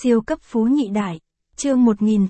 Siêu cấp phú nhị đại. Chương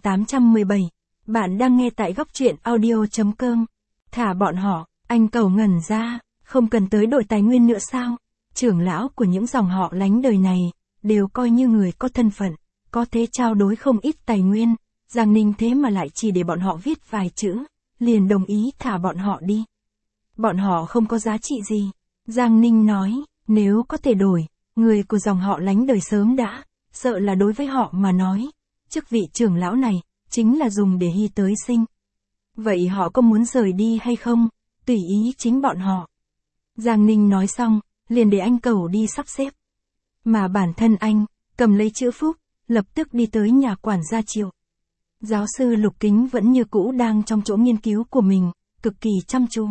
1817. Bạn đang nghe tại góc truyện audio.com. Thả bọn họ, anh Cẩu ngẩn ra, không cần tới đội tài nguyên nữa sao? Trưởng lão của những dòng họ lánh đời này, đều coi như người có thân phận, có thế trao đối không ít tài nguyên, Giang Ninh thế mà lại chỉ để bọn họ viết vài chữ, liền đồng ý thả bọn họ đi. Bọn họ không có giá trị gì. Giang Ninh nói, nếu có thể đổi, người của dòng họ lánh đời sớm đã, sợ là đối với họ mà nói, chức vị trưởng lão này, chính là dùng để hy tới sinh. Vậy họ có muốn rời đi hay không, tùy ý chính bọn họ. Giang Ninh nói xong, liền để anh Cẩu đi sắp xếp. Mà bản thân anh, cầm lấy chữ phúc, lập tức đi tới nhà quản gia Triệu. Giáo sư Lục Kính vẫn như cũ đang trong chỗ nghiên cứu của mình, cực kỳ chăm chú.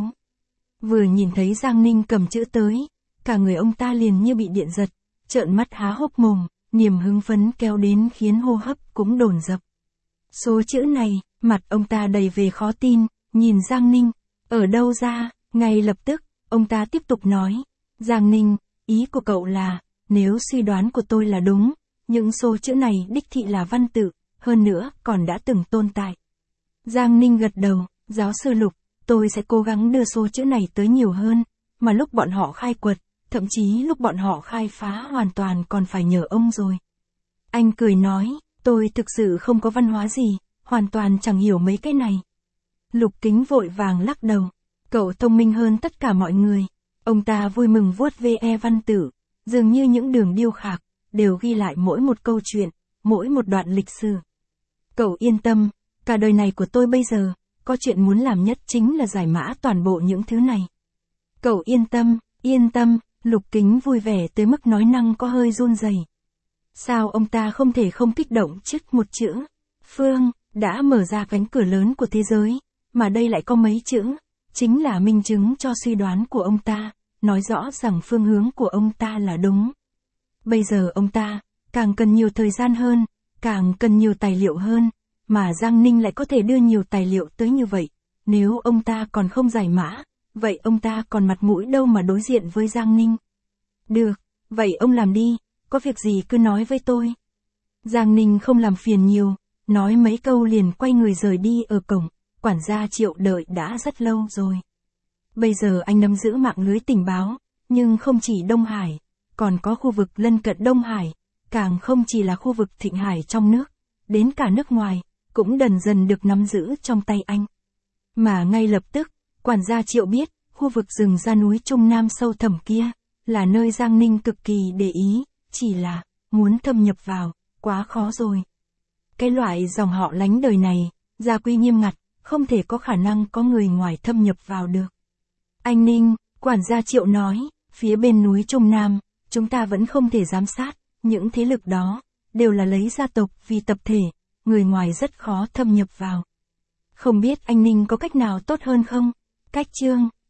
Vừa nhìn thấy Giang Ninh cầm chữ tới, cả người ông ta liền như bị điện giật, trợn mắt há hốc mồm, niềm hưng phấn kéo đến khiến hô hấp cũng dồn dập. Số chữ này, mặt ông ta đầy vẻ khó tin, nhìn Giang Ninh, ở đâu ra, ngay lập tức, ông ta tiếp tục nói, Giang Ninh, ý của cậu là, nếu suy đoán của tôi là đúng, những số chữ này đích thị là văn tự, hơn nữa còn đã từng tồn tại. Giang Ninh gật đầu, giáo sư Lục, tôi sẽ cố gắng đưa số chữ này tới nhiều hơn, mà lúc bọn họ khai quật, thậm chí lúc bọn họ khai phá hoàn toàn còn phải nhờ ông rồi. Anh cười nói, tôi thực sự không có văn hóa gì, hoàn toàn chẳng hiểu mấy cái này. Lục Kính vội vàng lắc đầu, cậu thông minh hơn tất cả mọi người. Ông ta vui mừng vuốt ve văn tử, dường như những đường điêu khắc, đều ghi lại mỗi một câu chuyện, mỗi một đoạn lịch sử. Cậu yên tâm, cả đời này của tôi bây giờ, có chuyện muốn làm nhất chính là giải mã toàn bộ những thứ này. Cậu yên tâm, Lục Kính vui vẻ tới mức nói năng có hơi run rẩy. Sao ông ta không thể không kích động trước một chữ? Phương, đã mở ra cánh cửa lớn của thế giới, mà đây lại có mấy chữ, chính là minh chứng cho suy đoán của ông ta, nói rõ rằng phương hướng của ông ta là đúng. Bây giờ ông ta, càng cần nhiều thời gian hơn, càng cần nhiều tài liệu hơn, mà Giang Ninh lại có thể đưa nhiều tài liệu tới như vậy. Nếu ông ta còn không giải mã, vậy ông ta còn mặt mũi đâu mà đối diện với Giang Ninh. Được, vậy ông làm đi, có việc gì cứ nói với tôi. Giang Ninh không làm phiền nhiều, nói mấy câu liền quay người rời đi ở cổng, quản gia Triệu đợi đã rất lâu rồi. Bây giờ anh nắm giữ mạng lưới tình báo, nhưng không chỉ Đông Hải, còn có khu vực lân cận Đông Hải, càng không chỉ là khu vực Thịnh Hải trong nước, đến cả nước ngoài, cũng dần dần được nắm giữ trong tay anh. Mà ngay lập tức, quản gia Triệu biết, khu vực rừng ra núi Trung Nam sâu thẳm kia, là nơi Giang Ninh cực kỳ để ý, chỉ là, muốn thâm nhập vào, quá khó rồi. Cái loại dòng họ lánh đời này, gia quy nghiêm ngặt, không thể có khả năng có người ngoài thâm nhập vào được. Anh Ninh, quản gia Triệu nói, phía bên núi Trung Nam, chúng ta vẫn không thể giám sát, những thế lực đó, đều là lấy gia tộc vì tập thể, người ngoài rất khó thâm nhập vào. Không biết anh Ninh có cách nào tốt hơn không? Cách chương